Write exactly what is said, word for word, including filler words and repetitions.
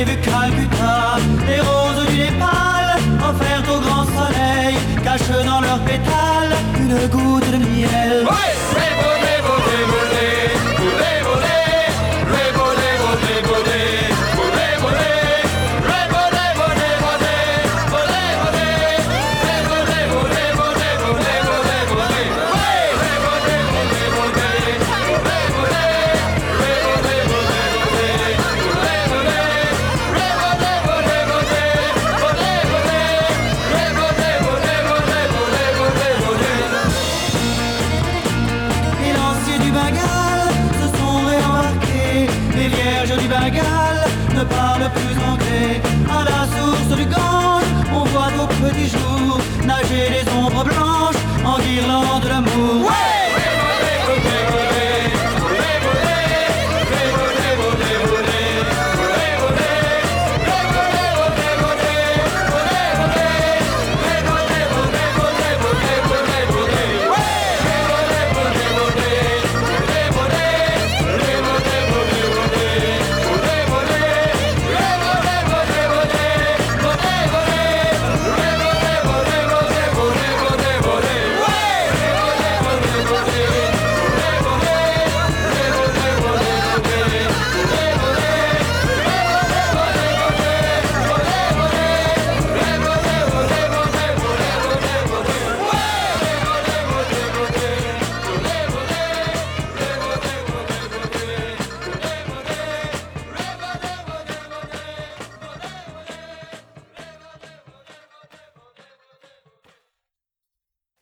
vu Calcutta, les roses du Népal, offertes au grand soleil, cachent dans leurs pétales une goutte de miel. Ouais, rébaudet, baudet, baudet, baudet, baudet, rébaudet, baudet, baudet, baudet, baudet, rébaudet, baudet, baudet, baudet, baudet, rébaudet, baudet, baudet, baudet, baudet, baudet, ouais, rébaudet, baudet, baudet, baudet, baudet, rébaudet, baudet, baudet, baudet, baudet, rébaudet, baudet, baudet, baudet, baudet, rébaudet, baudet, baudet, baudet, baudet, baudet. Les lanciers du Bengale se sont réembarqués, les vierges du Bengale ne parlent plus anglais. À la source du Gange, on voit au petit jour nager les ombres blanches en guirlande de